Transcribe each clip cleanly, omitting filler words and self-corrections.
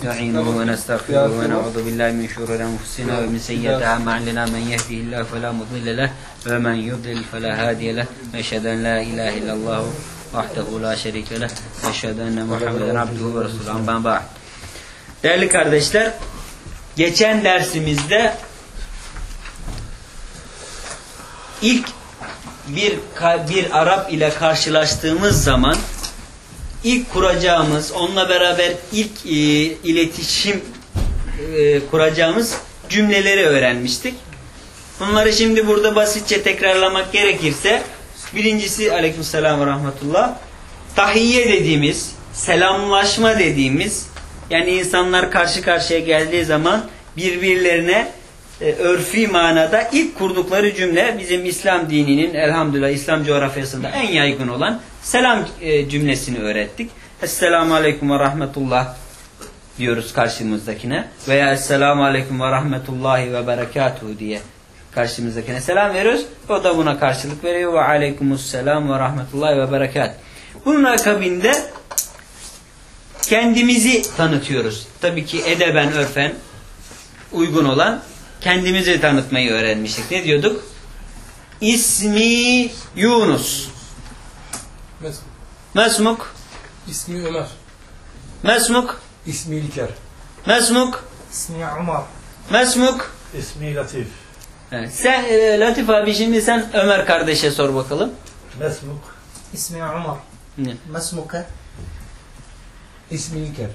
نستعينه ونستغفره ونعوذ بالله من شرور أنفسنا ومن سيئات أعمالنا من يهده الله فلا مضل له ومن يضلل فلا هادي له أشهد أن لا إله إلا الله وحده لا شريك له أشهد أن محمدا عبده ورسوله أما بعد. Değerli kardeşler, geçen dersimizde ilk bir Arap ile karşılaştığımız zaman ilk kuracağımız, onunla beraber ilk iletişim kuracağımız cümleleri öğrenmiştik. Bunları şimdi burada basitçe tekrarlamak gerekirse, birincisi aleykümselam ve rahmetullah, tahiyye dediğimiz, selamlaşma dediğimiz, yani insanlar karşı karşıya geldiği zaman birbirlerine örfi manada ilk kurdukları cümle bizim İslam dininin elhamdülillah İslam coğrafyasında en yaygın olan selam cümlesini öğrettik. Esselamu aleyküm ve rahmetullah diyoruz karşımızdakine veya Esselamu aleyküm ve rahmetullahi ve berekatuhu diye karşımızdakine selam veriyoruz. O da buna karşılık veriyor ve aleykümüsselam ve rahmetullahi ve berekat. Bunun akabinde kendimizi tanıtıyoruz. Tabii ki edeben örfen uygun olan kendimizi tanıtmayı öğrenmiştik. Ne diyorduk? İsmi Yunus. Mesmuk. İsmi Ömer. Mesmuk. İsmi İlker. Mesmuk. İsmi Umar. Mesmuk. İsmi Latif. Evet. Sen Latif abi, şimdi sen Ömer kardeşe sor bakalım. Mesmuk. İsmi Umar. Ne? Mesmuka. İsmi İlker.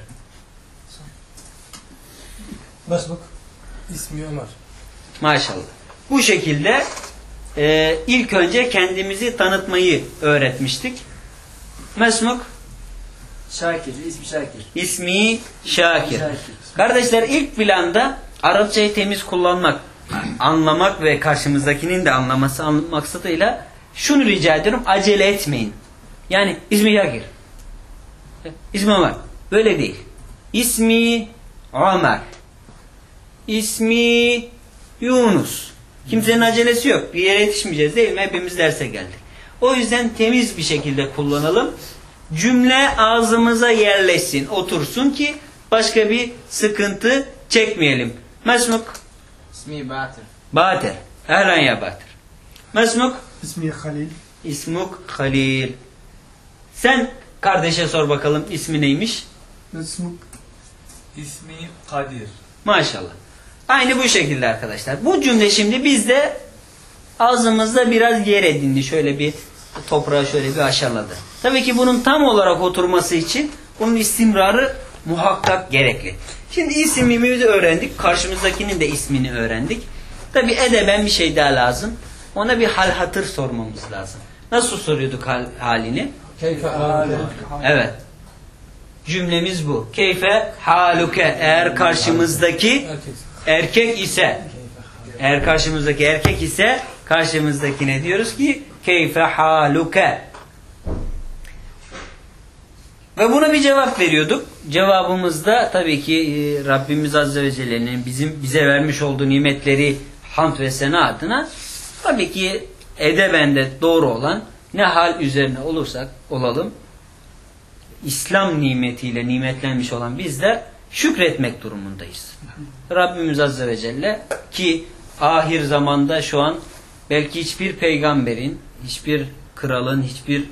Mesmuk. İsmi Ömer. Maşallah. Bu şekilde ilk önce kendimizi tanıtmayı öğretmiştik. Mesmuk. Şakir. İsmi Şakir. İsmi Şakir. Kardeşler, ilk planda Arapçayı temiz kullanmak, anlamak ve karşımızdakinin de anlaması maksadıyla şunu rica ediyorum: acele etmeyin. Yani ismi Şakir, İsmi Ömer. Böyle değil. İsmi Ömer. İsmi Yunus. Kimsenin acelesi yok. Bir yere yetişmeyeceğiz değil mi? Hepimiz derse geldik. O yüzden temiz bir şekilde kullanalım. Cümle ağzımıza yerleşsin, otursun ki başka bir sıkıntı çekmeyelim. Mesmuk. İsmi Batir. Batir. Ehlen ya Batir. Mesmuk. İsmi Halil. İsmuk Halil. Sen kardeşe sor bakalım, ismi neymiş? Mesmuk. İsmi Kadir. Maşallah. Aynı bu şekilde arkadaşlar. Bu cümle şimdi bizde ağzımızda biraz yer edindi. Şöyle bir toprağı şöyle bir aşağıladı. Tabii ki bunun tam olarak oturması için bunun istimrarı muhakkak gerekli. Şimdi ismimizi öğrendik. Karşımızdakinin de ismini öğrendik. Tabii edeben bir şey daha lazım. Ona bir hal hatır sormamız lazım. Nasıl soruyorduk halini? Keyfe haluke. Evet. Cümlemiz bu. Keyfe haluke. Eğer karşımızdaki erkek ise, eğer karşımızdaki erkek ise karşımızdakine diyoruz ki keyfe haluke. Ve buna bir cevap veriyorduk. Cevabımızda tabii ki Rabbimiz Azze ve Celle'nin bize vermiş olduğu nimetleri hamd ve sena adına tabii ki edebende doğru olan ne hal üzerine olursak olalım, İslam nimetiyle nimetlenmiş olan bizler şükretmek durumundayız. Rabbimiz Azze ve Celle ki ahir zamanda şu an belki hiçbir peygamberin, hiçbir kralın, hiçbir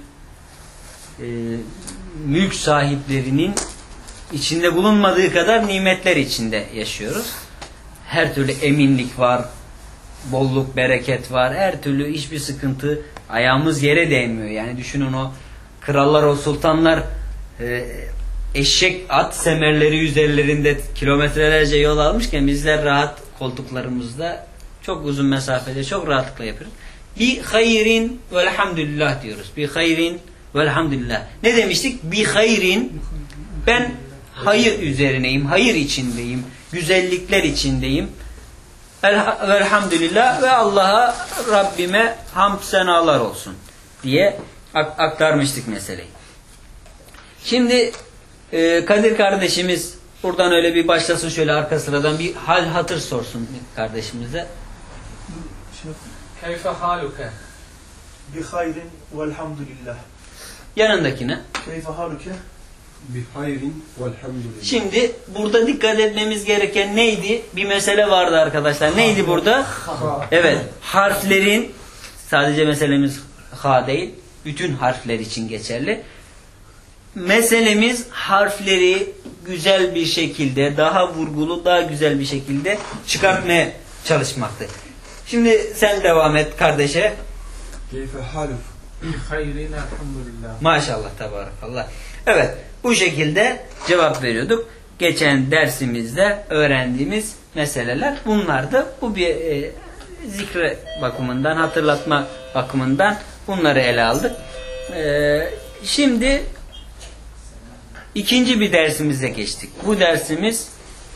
mülk sahiplerinin içinde bulunmadığı kadar nimetler içinde yaşıyoruz. Her türlü eminlik var, bolluk, bereket var. Her türlü hiçbir sıkıntı, ayağımız yere değmiyor. Yani düşünün, o krallar, o sultanlar eşek, at semerleri üzerlerinde kilometrelerce yol almışken bizler rahat koltuklarımızda çok uzun mesafede çok rahatlıkla yapıyoruz. Bi hayrin velhamdülillah diyoruz. Bi hayrin velhamdülillah. Ne demiştik? Bi hayrin, ben hayır üzerineyim, hayır içindeyim, güzellikler içindeyim. Velhamdülillah ve Allah'a, Rabbime hamd senalar olsun diye aktarmıştık meseleyi. Şimdi Kadir kardeşimiz buradan öyle bir başlasın, şöyle arka sıradan bir hal hatır sorsun kardeşimize. Keyfe haluke. Bi hayrin velhamdülillah. Yanındakine. Keyfe haluke. Bihayrin velhamdülillah. Şimdi burada dikkat etmemiz gereken neydi? Bir mesele vardı arkadaşlar. Neydi burada? Evet, harflerin, sadece meselemiz ha değil, bütün harfler için geçerli. Meselemiz harfleri güzel bir şekilde, daha vurgulu, daha güzel bir şekilde çıkartmaya çalışmaktı. Şimdi sen devam et kardeşe. Keyfe haluk. Hayrin elhamdülillah. Maşallah, tabarakallah. Evet, bu şekilde cevap veriyorduk. Geçen dersimizde öğrendiğimiz meseleler bunlardı. Bu bir zikre bakımından, hatırlatma bakımından bunları ele aldık. Şimdi ikinci bir dersimize geçtik. Bu dersimiz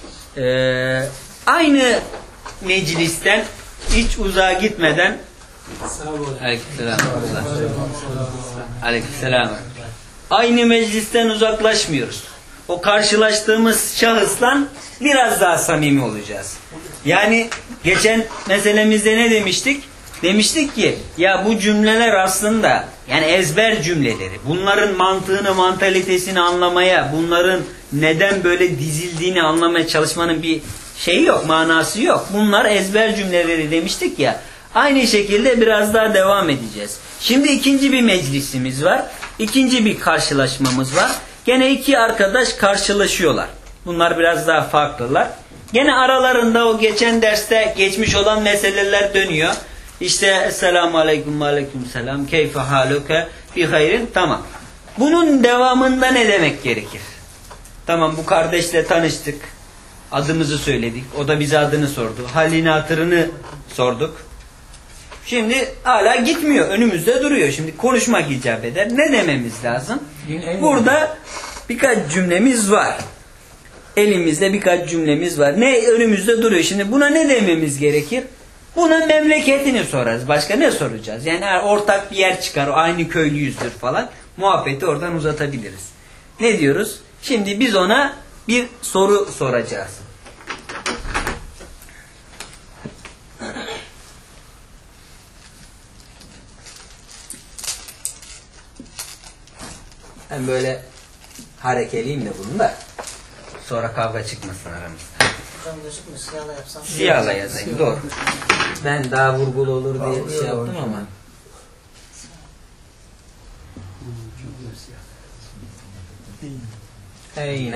aynı meclisten hiç uzağa gitmeden Aleykümselam. Aleykümselam. Aynı meclisten uzaklaşmıyoruz. O karşılaştığımız şahısla biraz daha samimi olacağız. Yani geçen meselemizde ne demiştik? Demiştik ki ya bu cümleler aslında yani ezber cümleleri. Bunların mantığını, mantalitesini anlamaya, bunların neden böyle dizildiğini anlamaya çalışmanın bir şeyi yok, manası yok. Bunlar ezber cümleleri demiştik ya. Aynı şekilde biraz daha devam edeceğiz. Şimdi ikinci bir meclisimiz var. İkinci bir karşılaşmamız var. Gene iki arkadaş karşılaşıyorlar. Bunlar biraz daha farklılar. Gene aralarında o geçen derste geçmiş olan meseleler dönüyor. İşte Esselamu Aleyküm ve Aleyküm Selam. Keyfe haluke bi hayrin. Tamam. Bunun devamında ne demek gerekir? Tamam, bu kardeşle tanıştık. Adımızı söyledik. O da bize adını sordu. Halini hatırını sorduk. Şimdi hala gitmiyor. Önümüzde duruyor. Şimdi konuşmak icap eder. Ne dememiz lazım? Burada birkaç cümlemiz var. Elimizde birkaç cümlemiz var. Ne önümüzde duruyor. Şimdi buna ne dememiz gerekir? Buna memleketini sorarız. Başka ne soracağız? Yani ortak bir yer çıkar. Aynı köylüyüzdür falan. Muhabbeti oradan uzatabiliriz. Ne diyoruz? Şimdi biz ona bir soru soracağız. Ben böyle harekeliyim de bunu da sonra kavga çıkmasın aramızda. Hocam gözükmüyor. Siyahla yapsam. Siyahla yazayım. Doğru. Ben daha vurgulu olur diye şey yaptım ama. Yine.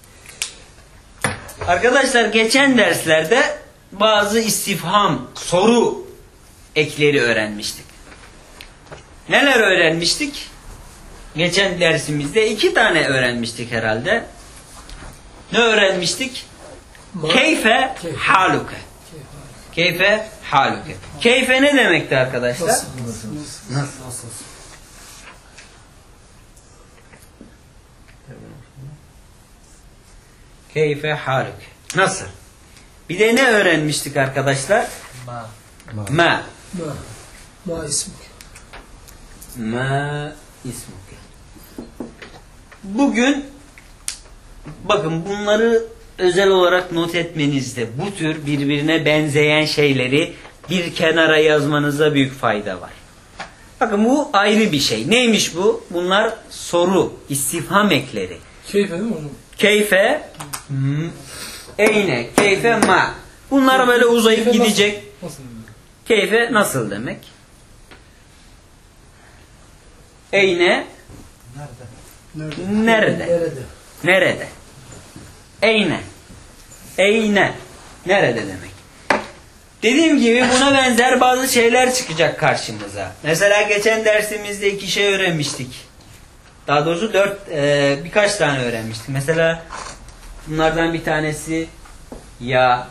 Arkadaşlar geçen derslerde bazı istifham, soru ekleri öğrenmiştik. Neler öğrenmiştik? Geçen dersimizde 2 tane öğrenmiştik herhalde. Ne öğrenmiştik? Keyfe haluke. Keyfe haluke. Keyfe ne demekti arkadaşlar? Nasıl? Keyfe haluke. Nasıl? Bir de ne öğrenmiştik arkadaşlar? Ma. Ma ismuk. Ma ismuk. Bugün bakın bunları özel olarak not etmenizde, bu tür birbirine benzeyen şeyleri bir kenara yazmanıza büyük fayda var. Bakın bu ayrı bir şey. Neymiş bu? Bunlar soru, istifham ekleri. Keyfe değil mi hocam? Keyfe, eyne, keyfe, ma. Bunlar böyle uzayıp Keyfe gidecek. Nasıl? Keyfe nasıl demek? Eyne, nerede? Nerede? Eyne. Eyne. Nerede demek? Dediğim gibi buna benzer bazı şeyler çıkacak karşımıza. Mesela geçen dersimizde 2 şey öğrenmiştik. Daha doğrusu 4, birkaç tane öğrenmiştik. Mesela bunlardan bir tanesi ya,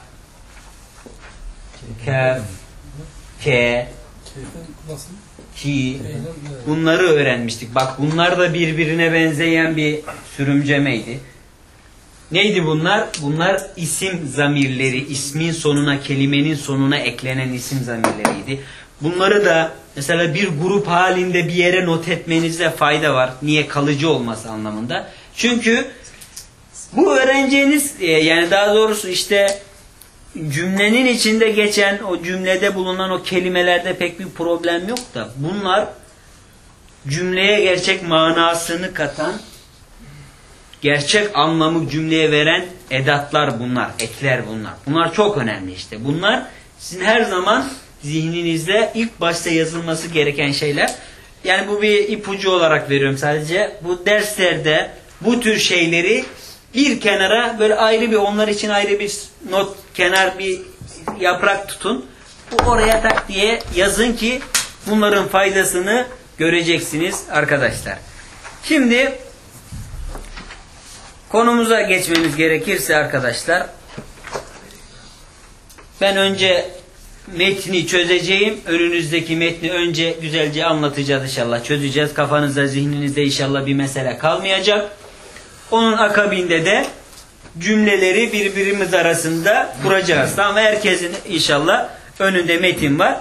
kef, ke, Keyfe nasıl? ki. Bunları öğrenmiştik. Bak bunlar da birbirine benzeyen bir sürümcemeydi. Neydi bunlar? Bunlar isim zamirleri, ismin sonuna, kelimenin sonuna eklenen isim zamirleriydi. Bunları da mesela bir grup halinde bir yere not etmenizde fayda var. Niye? Kalıcı olması anlamında. Çünkü bu öğreneceğiniz, yani daha doğrusu işte cümlenin içinde geçen, o cümlede bulunan o kelimelerde pek bir problem yok da bunlar cümleye gerçek manasını katan gerçek anlamı cümleye veren edatlar bunlar, ekler bunlar. Bunlar çok önemli işte. Bunlar sizin her zaman zihninizde ilk başta yazılması gereken şeyler. Yani bu bir ipucu olarak veriyorum sadece. Bu derslerde bu tür şeyleri bir kenara böyle ayrı bir, onlar için ayrı bir not, kenar bir yaprak tutun. Bu oraya tak diye yazın ki bunların faydasını göreceksiniz arkadaşlar. Şimdi konumuza geçmemiz gerekirse arkadaşlar, ben önce metni çözeceğim. Önünüzdeki metni önce güzelce anlatacağız inşallah. Çözeceğiz. Kafanızda, zihninizde inşallah bir mesele kalmayacak. Onun akabinde de cümleleri birbirimiz arasında kuracağız. Tamam, herkesin inşallah önünde metin var.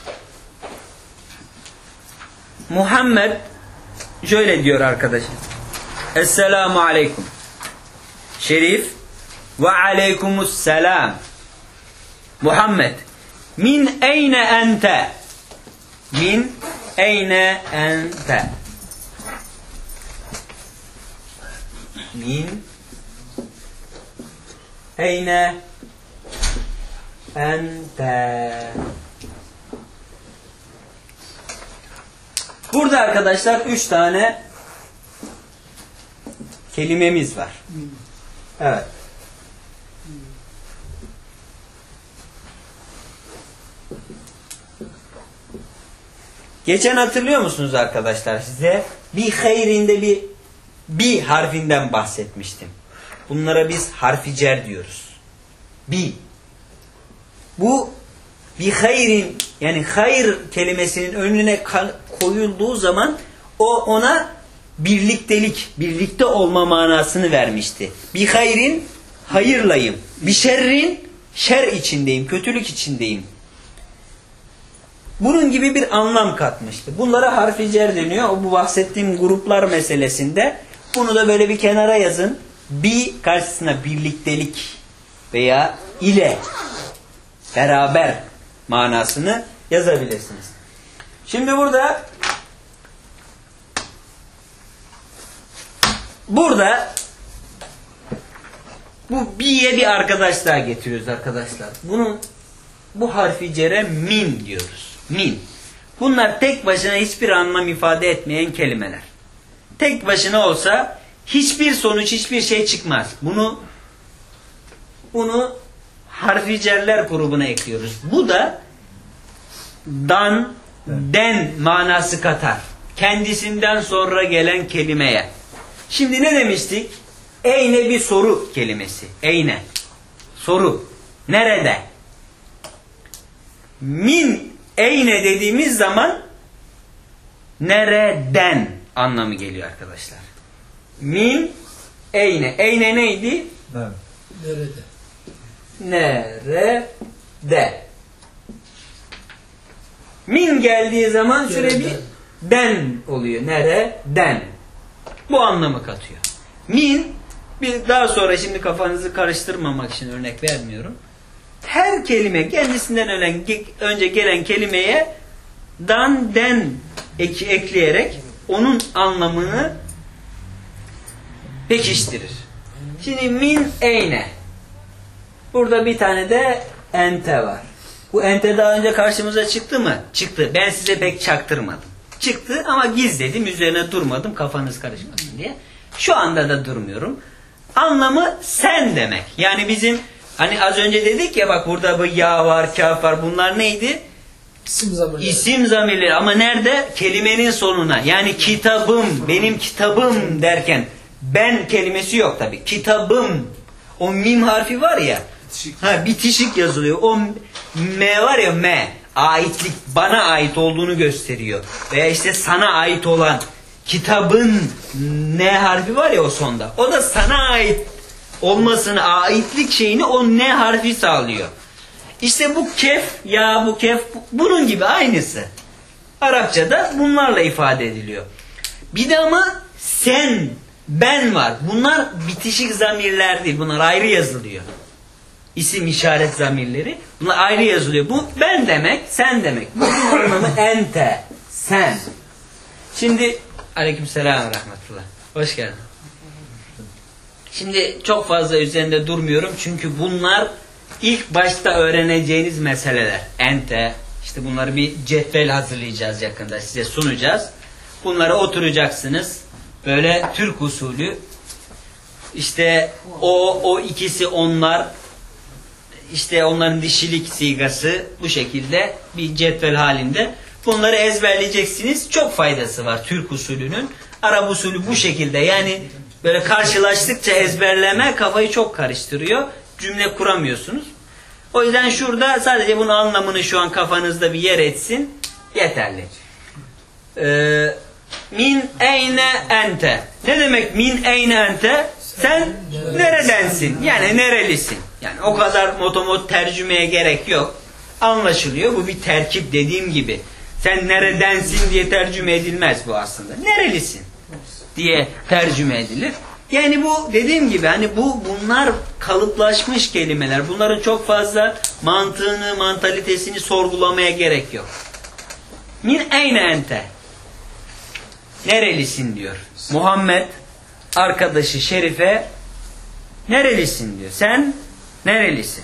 Muhammed şöyle diyor arkadaşlar. Esselamu aleyküm. Şerif ve aleykümüsselam. Muhammed, min eyne ente? Min eyne ente? Min eyne ente? Burada arkadaşlar 3 tane kelimemiz var. Evet. Geçen hatırlıyor musunuz arkadaşlar, size bir hayrinde bir harfinden bahsetmiştim. Bunlara biz harfi cer diyoruz. Bu bir hayrin, yani hayır kelimesinin önüne koyulduğu zaman o ona birliktelik, birlikte olma manasını vermişti. Bir hayrin hayırlayım, bir şerrin şer içindeyim, kötülük içindeyim. Bunun gibi bir anlam katmıştı. Bunlara harfi cer deniyor. Bu bahsettiğim gruplar meselesinde. Bunu da böyle bir kenara yazın. Bir karşısına birliktelik veya ile, beraber manasını yazabilirsiniz. Şimdi burada bu bi'ye bir arkadaş daha getiriyoruz arkadaşlar. Bu harfi cere min diyoruz. Min. Bunlar tek başına hiçbir anlam ifade etmeyen kelimeler. Tek başına olsa hiçbir sonuç, hiçbir şey çıkmaz. Bunu harfi cerler grubuna ekliyoruz. Bu da dan, den manası katar. Kendisinden sonra gelen kelimeye. Şimdi ne demiştik? Eyne bir soru kelimesi. Eyne. Soru. Nerede? Min eyne dediğimiz zaman nereden anlamı geliyor arkadaşlar. Min eyne. Eyne neydi? Nerede? Nerede? Min geldiği zaman şöyle bir den oluyor. Nereden? Bu anlamı katıyor. Min, bir daha sonra, şimdi kafanızı karıştırmamak için örnek vermiyorum. Her kelime kendisinden önce gelen kelimeye dan, den ekleyerek onun anlamını pekiştirir. Şimdi min eyne. Burada bir tane de ente var. Bu ente daha önce karşımıza çıktı mı? Çıktı. Ben size pek çaktırmadım. Çıktı ama gizledim, üzerine durmadım kafanız karışmasın diye. Şu anda da durmuyorum. Anlamı sen demek. Yani bizim hani az önce dedik ya, bak burada bu ya var, kaf var. Bunlar neydi? İsim zamirleri. İsim zamirleri. Ama nerede? Kelimenin sonuna. Yani kitabım, benim kitabım derken ben kelimesi yok tabii. Kitabım. O mim harfi var ya. Bitişik yazılıyor. O m var ya, m. Aitlik, bana ait olduğunu gösteriyor. Veya işte sana ait olan kitabın n harfi var ya o sonda. O da sana ait olmasını, aitlik şeyini o n harfi sağlıyor. İşte bu kef, ya bu kef, bunun gibi aynısı. Arapçada bunlarla ifade ediliyor. Bir de ama sen, ben var. Bunlar bitişik zamirler değil. Bunlar ayrı yazılıyor. İsim işaret zamirleri. Bunlar ayrı yazılıyor. Bu ben demek, sen demek. Bu anlamı ente, sen. Şimdi aleykümselam ve rahmetullah. Hoş geldin. Şimdi çok fazla üzerinde durmuyorum çünkü bunlar ilk başta öğreneceğiniz meseleler. Ente, işte bunları bir cetvel hazırlayacağız yakında, size sunacağız. Bunlara oturacaksınız. Böyle Türk usulü. İşte o ikisi onlar. İşte onların dişilik sigası bu şekilde bir cetvel halinde. Bunları ezberleyeceksiniz. Çok faydası var Türk usulünün. Arap usulü bu şekilde. Yani böyle karşılaştıkça ezberleme kafayı çok karıştırıyor. Cümle kuramıyorsunuz. O yüzden şurada sadece bunun anlamını şu an kafanızda bir yer etsin. Yeterli. Min eyne ente. Ne demek min eyne ente? Sen neredensin? Yani nerelisin? Yani o kadar motomot tercümeye gerek yok. Anlaşılıyor. Bu bir terkip dediğim gibi. Sen neredensin diye tercüme edilmez bu aslında. Nerelisin diye tercüme edilir. Yani bu dediğim gibi hani bunlar kalıplaşmış kelimeler. Bunların çok fazla mantığını, mantalitesini sorgulamaya gerek yok. Min eyne ente. Nerelisin diyor. Muhammed arkadaşı Şerif'e nerelisin diyor. Sen nerelisin?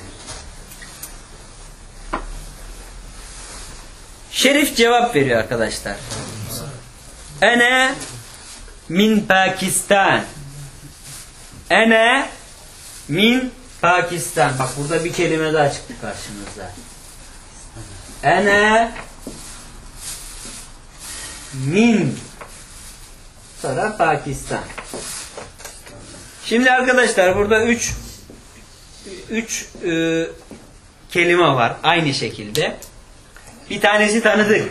Şerif cevap veriyor arkadaşlar. Ene min Pakistan. Ene min Pakistan. Bak burada bir kelime daha çıktı karşımıza. Ene min sonra Pakistan. Şimdi arkadaşlar burada üç kelime var aynı şekilde. Bir tanesi tanıdık.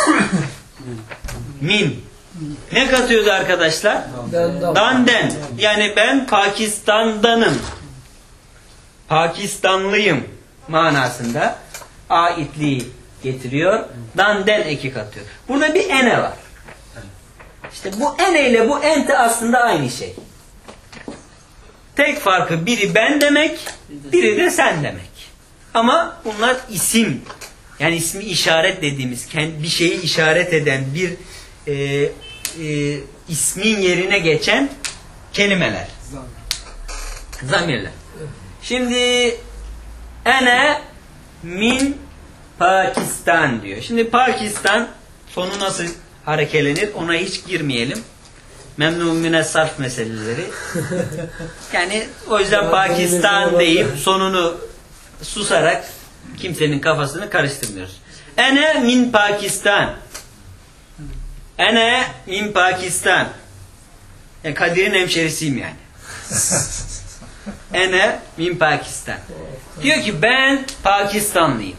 Min. Ne katıyordu arkadaşlar? Danden. Yani ben Pakistan'danım. Pakistanlıyım manasında aitliği getiriyor. Danden eki katıyor. Burada bir ene var. İşte bu ene ile bu ente aslında aynı şey. Tek farkı biri ben demek, biri de sen demek. Ama bunlar isim. Yani ismi işaret dediğimiz, bir şeyi işaret eden bir ismin yerine geçen kelimeler. Zamirler. Şimdi ene min Pakistan diyor. Şimdi Pakistan sonu nasıl harekelenir ona hiç girmeyelim. Memnun mine sarf meseleleri. Yani o yüzden Pakistan deyip sonunu susarak kimsenin kafasını karıştırmıyoruz. Ene min Pakistan. Ene min Pakistan. Yani Kadir'in hemşerisiyim yani. Ene min Pakistan. Diyor ki ben Pakistanlıyım.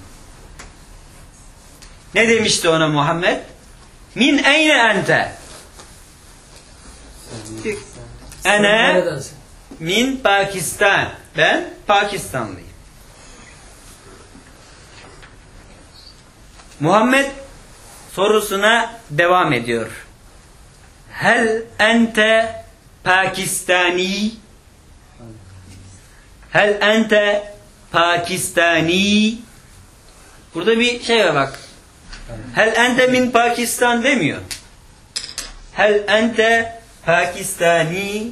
Ne demişti ona Muhammed? Min eyne ente. Ene min Pakistan. Ben Pakistanlıyım. Muhammed sorusuna devam ediyor. Hel ente Pakistani? Hel ente Pakistani? Burada bir şey var bak. Hel ente min Pakistan demiyor. Hel ente Pakistani?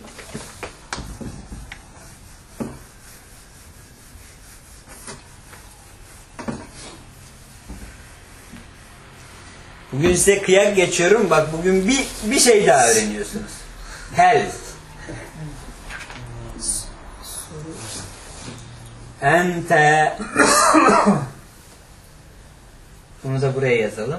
Bugün size kıyak geçiyorum. Bak bugün bir şey daha öğreniyorsunuz. Hel. Ente. Bunu da buraya yazalım.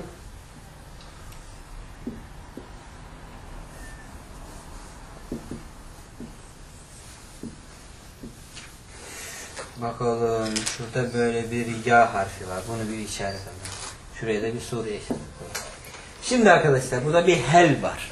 Bakalım. Şurada böyle bir ya harfi var. Bunu bir işaret alalım. Şuraya da bir Suriye işareti koyalım. Şimdi arkadaşlar burada bir hel var.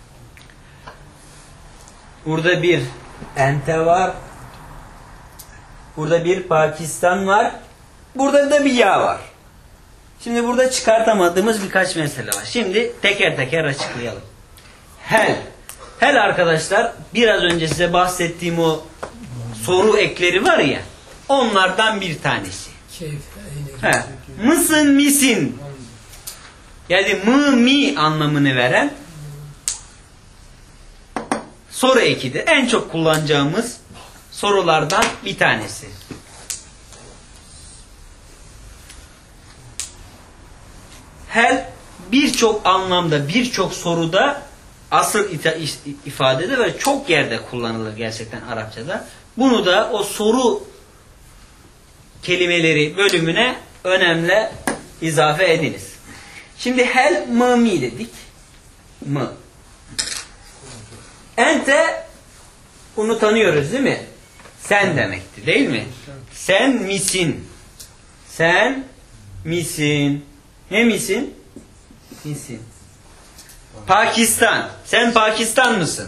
Burada bir ente var. Burada bir Pakistan var. Burada da bir ya var. Şimdi burada çıkartamadığımız birkaç mesele var. Şimdi teker teker açıklayalım. Hel. Hel arkadaşlar biraz önce size bahsettiğim o soru ekleri var ya onlardan bir tanesi. Mısın misin? Yani mı mi anlamını veren soru ekidir. En çok kullanacağımız sorulardan bir tanesi. Her birçok anlamda, birçok soruda asıl ifadede ve çok yerde kullanılır gerçekten Arapçada. Bunu da o soru kelimeleri bölümüne önemli izafe ediniz. Şimdi hel mı mi dedik. Mı. Ente bunu tanıyoruz değil mi? Sen demekti değil mi? Sen misin? Sen misin? Ne misin? Misin. Pakistan. Sen Pakistan mısın?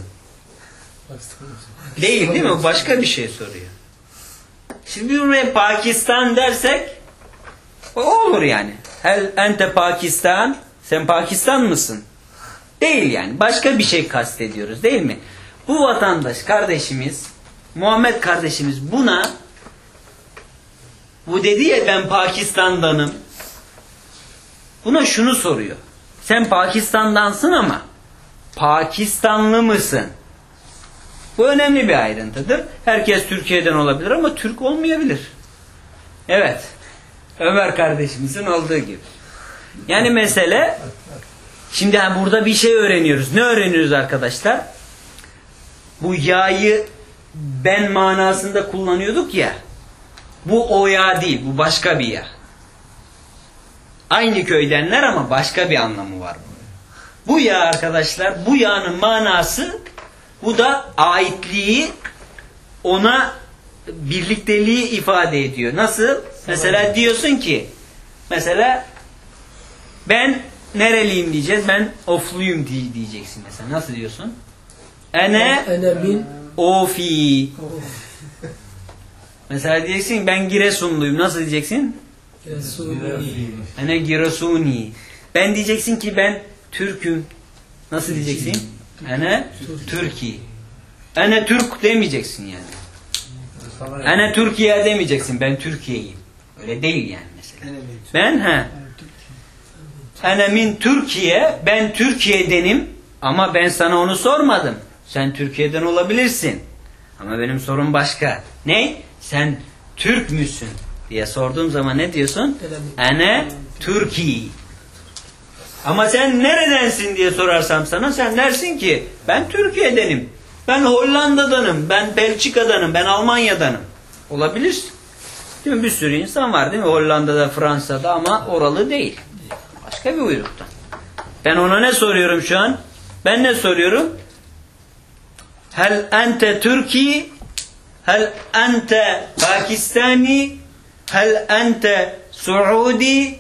Değil değil mi? Başka bir şey soruyor. Şimdi buraya Pakistan dersek o olur yani. Hel ente Pakistan. Sen Pakistan mısın? Değil yani. Başka bir şey kastediyoruz değil mi? Bu vatandaş kardeşimiz, Muhammed kardeşimiz bu dedi ya ben Pakistan'danım. Buna şunu soruyor. Sen Pakistan'dansın ama Pakistanlı mısın? Bu önemli bir ayrıntıdır. Herkes Türkiye'den olabilir ama Türk olmayabilir. Evet. Ömer kardeşimizin olduğu gibi. Yani mesele şimdi burada bir şey öğreniyoruz. Ne öğreniyoruz arkadaşlar? Bu ya'yı ben manasında kullanıyorduk ya. Bu o ya değil. Bu başka bir ya. Aynı köydenler ama başka bir anlamı var. Bu ya arkadaşlar, bu ya'nın manası, bu da aitliği, ona birlikteliği ifade ediyor. Nasıl? Mesela diyorsun ki, mesela ben nereliyim diyeceğiz, ben Ofluyum diyeceksin mesela. Nasıl diyorsun? Ene min Ofi. Mesela diyeceksin ben Giresunluyum. Nasıl diyeceksin? Ene Giresuni. Ben diyeceksin ki ben Türk'üm. Nasıl diyeceksin? Ene Türki. Ene Türk demeyeceksin yani. Ene Türkiye demeyeceksin. Ben Türkiye'yim. Öyle değil yani mesela. Ben ene min Türkiye. Ben Türkiye'denim. Ama ben sana onu sormadım. Sen Türkiye'den olabilirsin. Ama benim sorum başka. Ne? Sen Türk müsün? Diye sorduğum zaman ne diyorsun? Ene Türki. Ama sen neredensin diye sorarsam sana sen dersin ki ben Türkiye'denim. Ben Hollanda'danım. Ben Belçika'danım. Ben Almanya'danım. Olabilir. Değil mi? Bir sürü insan var değil mi? Hollanda'da, Fransa'da ama oralı değil. Başka bir uyruktan. Ben ona ne soruyorum şu an? Ben ne soruyorum? Hel ente Türki? Hel ente Pakistani? Hel ente Suudi?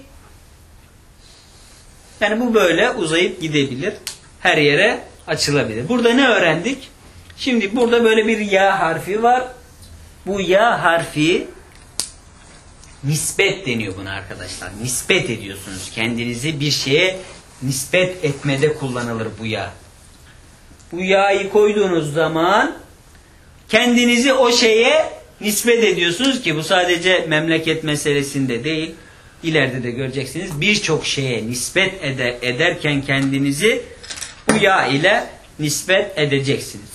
Yani bu böyle uzayıp gidebilir. Her yere açılabilir. Burada ne öğrendik? Şimdi burada böyle bir ya harfi var. Bu ya harfi nispet deniyor buna arkadaşlar. Nispet ediyorsunuz. Kendinizi bir şeye nispet etmede kullanılır bu ya. Bu ya'yı koyduğunuz zaman kendinizi o şeye nispet ediyorsunuz ki bu sadece memleket meselesinde değil. İleride de göreceksiniz. Birçok şeye nispet ederken kendinizi bu ya ile nispet edeceksiniz.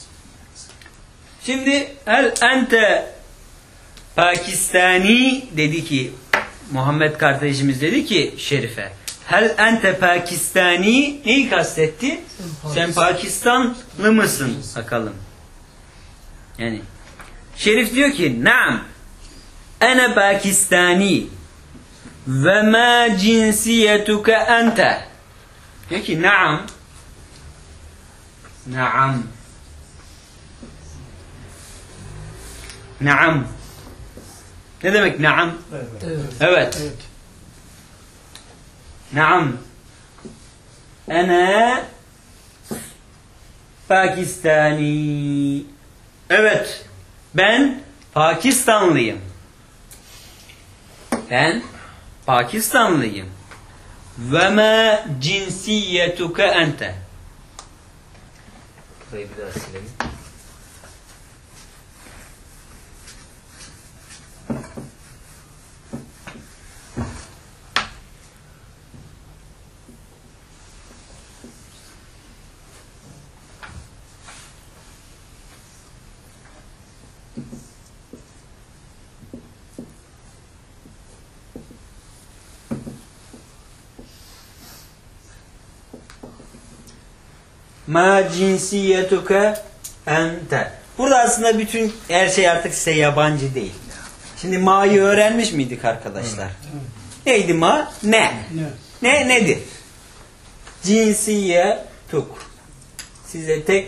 Şimdi hel ente Pakistani dedi ki Muhammed kardeşimiz dedi ki Şerife hel ente Pakistani neyi kastetti? Sen Pakistanlı mısın? Bakalım. Yani Şerif diyor ki naam ene Pakistani ve ma cinsiyetuke ente. Diyor ki naam naam naam. Ne demek naam? Evet. Naam. Ana Pakistani. Evet. Ben Pakistanlıyım. Ben Pakistanlıyım. Ve ma cinsiyetuke ente. Burayı bir daha silelim. Ma cinsiyetuke ente. Burada aslında bütün her şey artık size yabancı değil. Şimdi ma'yı öğrenmiş miydik arkadaşlar? Neydi ma? Ne? Ne nedir? Cinsiyetuk. Size tek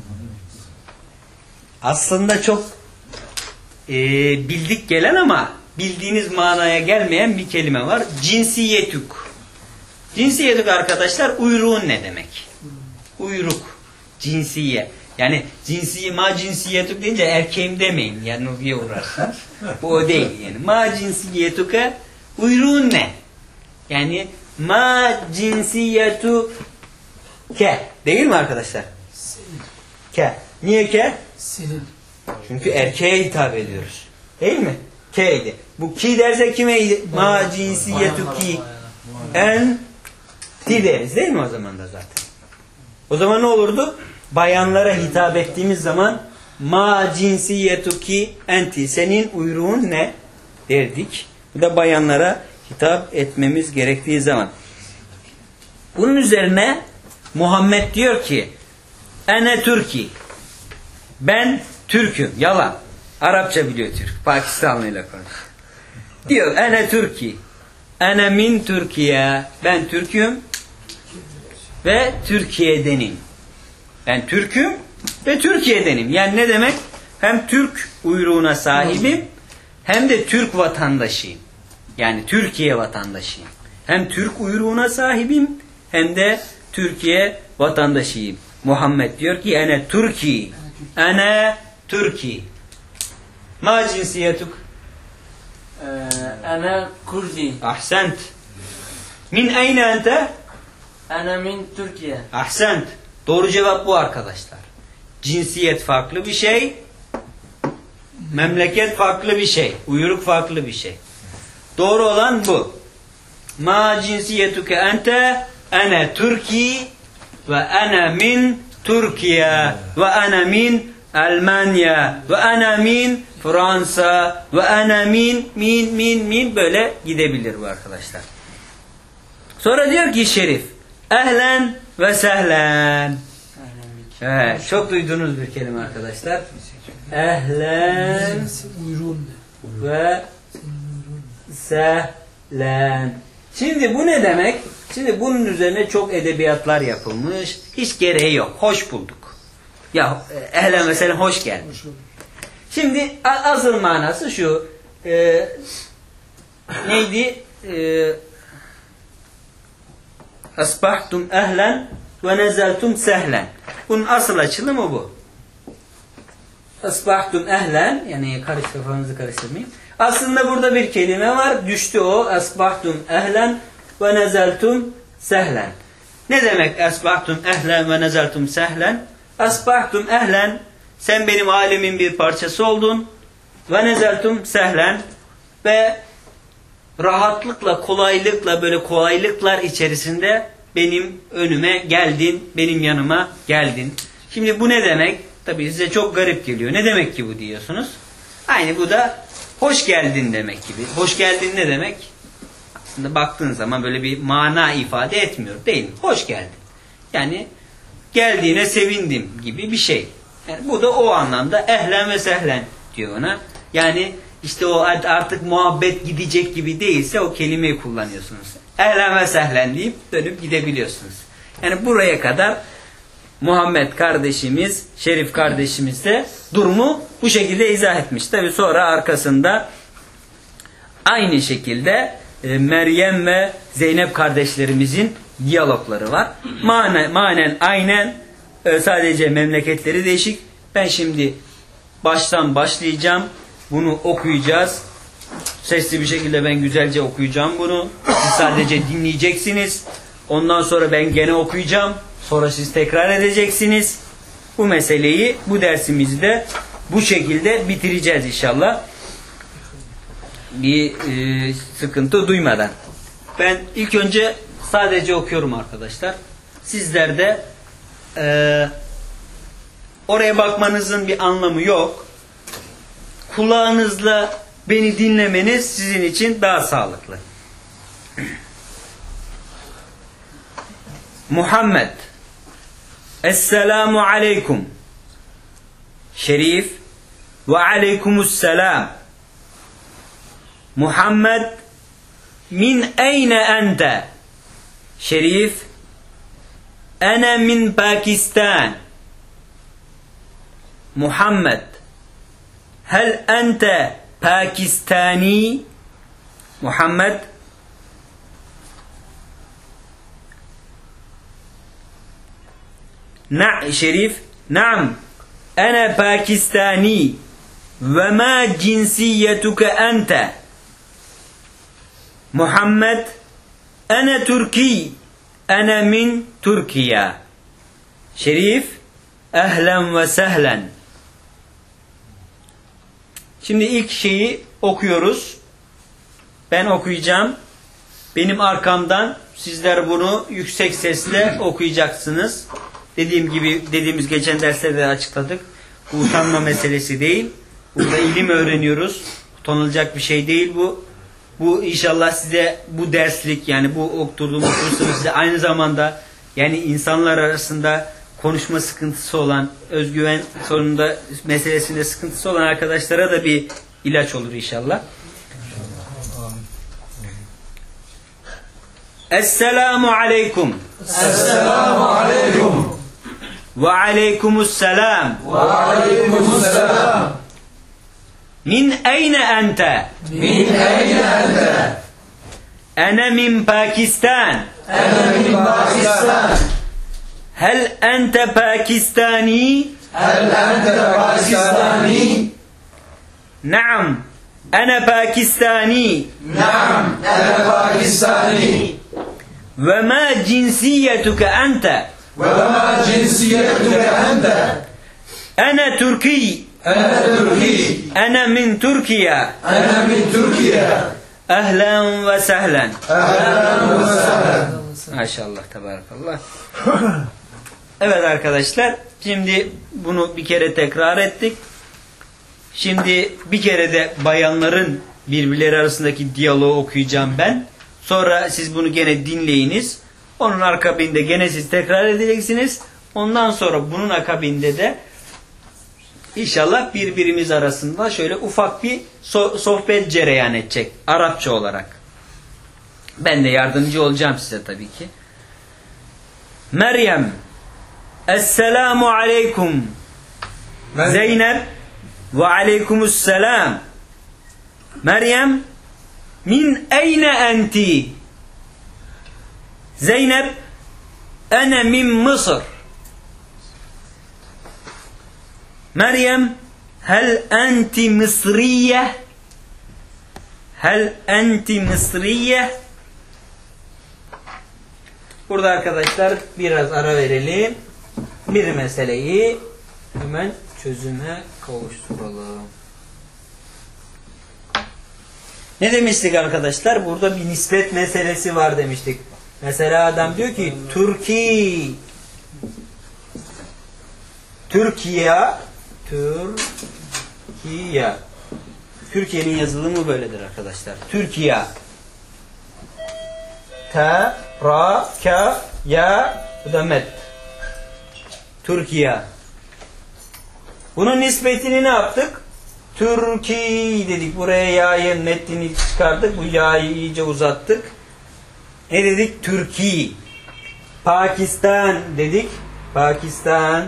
aslında çok bildik gelen ama bildiğiniz manaya gelmeyen bir kelime var. Cinsiyetuk. Cinsiyetuk arkadaşlar uyruğun ne demek? Uyruk. Cinsiye. Yani ma cinsiyetuk deyince erkeğim demeyin. Yanılgıya uğrarsınız. Bu o değil. Yani ma cinsiyetuke uyruğun ne? Yani ma cinsiyetuke. Değil mi arkadaşlar? Ke. Niye ke? Senin. Çünkü erkeğe hitap ediyoruz. Değil mi? Ke'ydi. Bu ki derse kimeydi? Ma cinsiyetuki en ti deriz. Değil mi o zaman da zaten? O zaman ne olurdu? Bayanlara hitap ettiğimiz zaman ma cinsiyetuki enti. Senin uyruğun ne? Derdik. Bu da bayanlara hitap etmemiz gerektiği zaman. Bunun üzerine Muhammed diyor ki ene Türki. Ben Türk'üm. Yalan. Arapça biliyor Türk. Pakistanlıyla konuşuyor. Diyor ene Türki. Ene min Türkiye. Ben Türk'üm ve Türkiye'denim. Ben Türk'üm ve Türkiye'denim. Yani ne demek? Hem Türk uyruğuna sahibim hem de Türk vatandaşıyım. Yani Türkiye vatandaşıyım. Hem Türk uyruğuna sahibim hem de Türkiye vatandaşıyım. Muhammed diyor ki ene Türki. Ene Türki. Ma cinsiyetuk? Ana Kurdi. Ahsent. Min eyne ente? Ana min Türkiye. Ahsent. Doğru cevap bu arkadaşlar. Cinsiyet farklı bir şey. Memleket farklı bir şey. Uyruk farklı bir şey. Doğru olan bu. Ma cinsiyetuke ente? Ene Türki ve ene min Türkiye ve ene min Almanya ve ene min Fransa ve ene min böyle gidebilir bu arkadaşlar. Sonra diyor ki Şerif ehlen ve sehlen. Evet, çok duyduğunuz bir kelime arkadaşlar. Ehlen Uyruğun ne? ve sehlen. Şimdi bu ne demek? Şimdi bunun üzerine çok edebiyatlar yapılmış. Hiç gereği yok. Hoş bulduk. Ya ehlen mesela hoş geldin. Şimdi asıl manası şu. Neydi? Asbahtum ehlen ve nezeltum sehlen. Bunun asıl açılımı bu. Asbahtum ehlen, yani kafanızı karıştırmayın. Aslında burada bir kelime var. Düştü o. Asbahtum ehlen ve nezeltum sehlen. Ne demek asbahtum ehlen ve nezeltum sehlen? Asbahtum ehlen, sen benim alemin bir parçası oldun. Ve nezeltum sehlen, ve rahatlıkla, kolaylıkla, böyle kolaylıklar içerisinde benim önüme geldin, benim yanıma geldin. Şimdi bu ne demek? Tabii size çok garip geliyor. Ne demek ki bu diyorsunuz? Aynı bu da hoş geldin demek gibi. Hoş geldin ne demek? Aslında baktığın zaman böyle bir mana ifade etmiyor değil mi? Hoş geldin. Yani geldiğine sevindim gibi bir şey. Yani bu da o anlamda ehlen ve sehlen diyor ona. Yani işte o artık muhabbet gidecek gibi değilse o kelimeyi kullanıyorsunuz. Ehlen ve sehlen deyip dönüp gidebiliyorsunuz. Yani buraya kadar Muhammed kardeşimiz, Şerif kardeşimiz de durumu bu şekilde izah etmiş. Tabi sonra arkasında aynı şekilde Meryem ve Zeynep kardeşlerimizin diyalogları var. Manen aynen, sadece memleketleri değişik. Ben şimdi baştan başlayacağım. Bunu okuyacağız. Sesli bir şekilde ben güzelce okuyacağım bunu. Siz sadece dinleyeceksiniz. Ondan sonra ben gene okuyacağım. Sonra siz tekrar edeceksiniz. Bu meseleyi, bu dersimizi de bu şekilde bitireceğiz inşallah. Bir sıkıntı duymadan. Ben ilk önce sadece okuyorum arkadaşlar. Sizler de oraya bakmanızın bir anlamı yok. Kulağınızla beni dinlemeniz sizin için daha sağlıklı. Esselamu aleyküm. Şerif. Ve aleykümüsselam. Muhammed. Min eyne ente. Şerif. Ene min Pakistan. Muhammed. Hel ente Pakistani? Muhammed. Şerif. Naam. Ene Pakistani. Ve ma cinsiyetuke ente? Muhammed. Ene Türki. Ene min Türkiye. Şerif. Ehlen ve sehlen. Şimdi ilk şeyi okuyoruz. Ben okuyacağım. Benim arkamdan sizler bunu yüksek sesle okuyacaksınız. Dediğimiz geçen derslerde de açıkladık. Bu utanma meselesi değil. Burada ilim öğreniyoruz. Utanılacak bir şey değil bu. Bu inşallah size bu derslik, yani bu okturduğumuz kursun size aynı zamanda, yani insanlar arasında konuşma sıkıntısı olan, özgüven sorununda meselesinde sıkıntısı olan arkadaşlara da bir ilaç olur inşallah. Esselamu aleyküm. Esselamu aleyküm. Ve aleykümüsselam. Ve aleykümüsselam. Min eyne ente? Min eyne ente? Ene min Pakistan. Ene min Pakistan. Hel ente Pakistani? Hel ente Pakistani? Naam. Ene Pakistani. Naam, ene Pakistani. Ve ma cinsiyetuke ente? Ve ma cinsiyetuke ente? Ene Türki. Ene Türki. Ene min Türkiye. Ene min Türkiye. Ehlen ve sehlen. Ehlen ve sehlen. Maşallah, tabarakallah. Evet arkadaşlar, şimdi bunu bir kere tekrar ettik. Şimdi bir kere de bayanların birbirleri arasındaki diyaloğu okuyacağım ben. Sonra siz bunu gene dinleyiniz. Onun akabinde gene siz tekrar edeceksiniz. Ondan sonra bunun akabinde de İnşallah birbirimiz arasında şöyle ufak bir sohbet cereyan edecek. Arapça olarak. Ben de yardımcı olacağım size tabii ki. Meryem. Esselamu aleyküm. Zeynep. Ve aleykümüsselam. Meryem. Min eyne enti? Zeynep. Ene min Mısır. Meryem, hel enti Mısriye? Hel enti Mısriye? Burada arkadaşlar biraz ara verelim. Bir meseleyi hemen çözüme kavuşturalım. Ne demiştik arkadaşlar? Burada bir nispet meselesi var demiştik. Mesela adam diyor ki Türkiye. Türkiye'nin yazılımı böyledir arkadaşlar. Türkiye. Ta, ra, ka, ya, bu da met. Türkiye. Bunun nispetini ne yaptık? Türki dedik. Buraya ya'yı metnini çıkardık. Bu ya'yı iyice uzattık. Ne dedik? Türki. Pakistan dedik. Pakistan.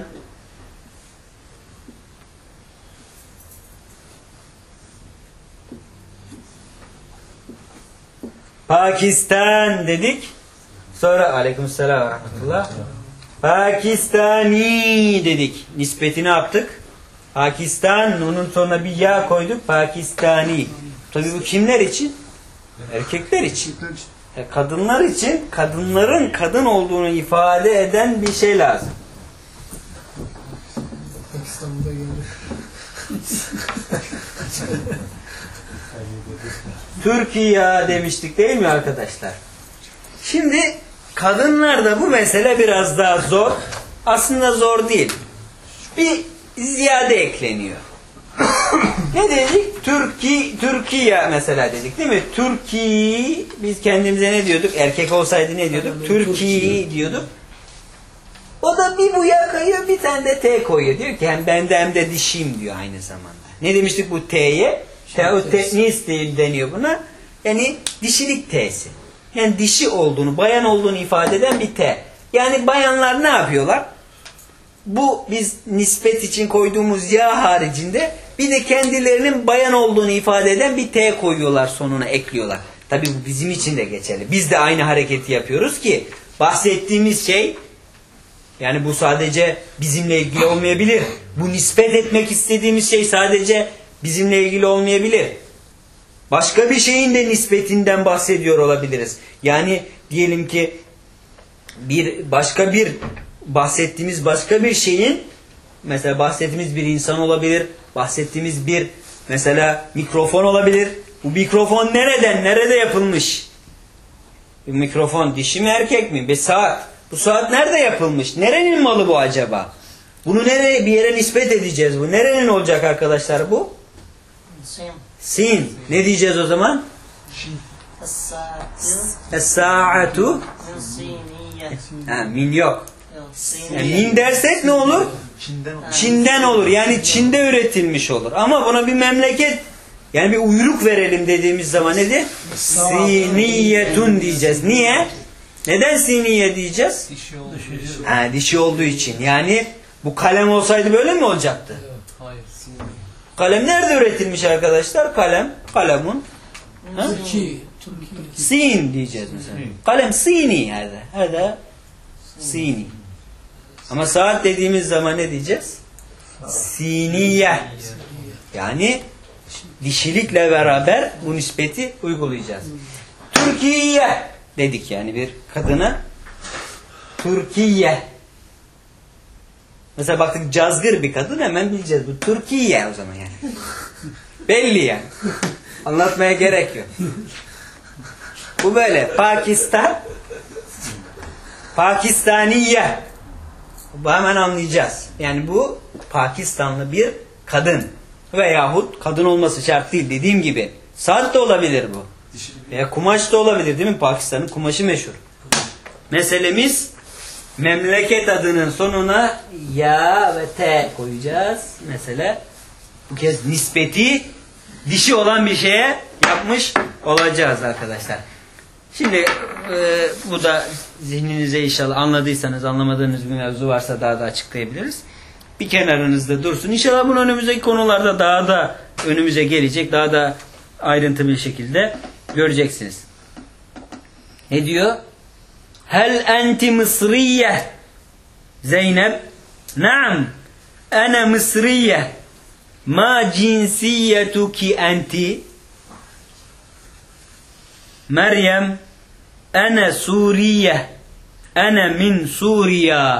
Pakistan dedik. Sonra aleykümselam ve rahmetullah. Pakistani dedik. Nispetini yaptık. Pakistan, onun sonuna bir ya koyduk. Pakistani. Tabii bu kimler için? Erkekler için. Kadınlar için, kadınların kadın olduğunu ifade eden bir şey lazım. Pakistan'da gelir. Türkiye demiştik değil mi arkadaşlar? Şimdi kadınlarda bu mesele biraz daha zor. Aslında zor değil. Bir ziyade ekleniyor. Ne dedik? Türkiye mesela dedik değil mi? Türkiye, biz kendimize ne diyorduk? Erkek olsaydı ne diyorduk? Türkiye diyorduk. O da bir buya kayıyor, bir tane de T koyuyor. Diyor ki hem bende hem de dişiyim diyor aynı zamanda. Ne demiştik bu T'ye? Teotenis deniyor buna. Yani dişilik T'si. Yani dişi olduğunu, bayan olduğunu ifade eden bir T. Yani bayanlar ne yapıyorlar? Bu biz nispet için koyduğumuz ya haricinde bir de kendilerinin bayan olduğunu ifade eden bir T koyuyorlar, sonuna ekliyorlar. Tabii bu bizim için de geçerli. Biz de aynı hareketi yapıyoruz ki bahsettiğimiz şey, yani bu sadece bizimle ilgili olmayabilir. Bu nispet etmek istediğimiz şey sadece bizimle ilgili olmayabilir. Başka bir şeyin de nispetinden bahsediyor olabiliriz. Yani diyelim ki bahsettiğimiz başka bir şeyin, mesela bahsettiğimiz bir insan olabilir, bahsettiğimiz bir mesela mikrofon olabilir. Bu mikrofon nerede yapılmış? Bir mikrofon dişi mi erkek mi? Bir saat. Bu saat nerede yapılmış? Nerenin malı bu acaba? Bunu bir yere nispet edeceğiz bu. Nerenin olacak arkadaşlar bu? Sin. Ne diyeceğiz o zaman? Es-sa'atu. Min yok. Yani min dersek ne olur? Çin'den olur. Yani Çin'de üretilmiş olur. Ama buna bir memleket, yani bir uyruk verelim dediğimiz zaman nedir? Siniyetun diyeceğiz. Niye? Neden siniye diyeceğiz? Dişi olduğu için. Yani bu kalem olsaydı böyle mi olacaktı? Hayır. Kalem nerede üretilmiş arkadaşlar? Kalemun. Türkiye. Sin diyeceğiz mesela. Kalem sini herde. Herde sini. Ama saat dediğimiz zaman ne diyeceğiz? Siniye. Yani dişilikle beraber bu nispeti uygulayacağız. Türkiye dedik, yani bir kadına Türkiye. Mesela baktık cazgır bir kadın, hemen bileceğiz. Bu Türkiye o zaman yani. Belli yani. Anlatmaya gerek yok. Bu böyle. Pakistan. Pakistaniye. Bu hemen anlayacağız. Yani bu Pakistanlı bir kadın. Veyahut kadın olması şart değil. Dediğim gibi saat de olabilir bu. Veya kumaş da olabilir değil mi? Pakistan'ın kumaşı meşhur. Meselemiz memleket adının sonuna ya ve te koyacağız. Mesela bu kez nispeti dişi olan bir şeye yapmış olacağız arkadaşlar. Şimdi bu da zihninize inşallah anladıysanız, anlamadığınız bir mevzu varsa daha da açıklayabiliriz. Bir kenarınızda dursun. İnşallah bunu önümüzdeki konularda daha da önümüze gelecek. Daha da ayrıntılı bir şekilde göreceksiniz. Ne diyor? Hel enti mısriye? Zeynep. Naam. Ana mısriye. Ma cinsiyetuki enti? Meryem. Ana Suriye. Ana min Suriye.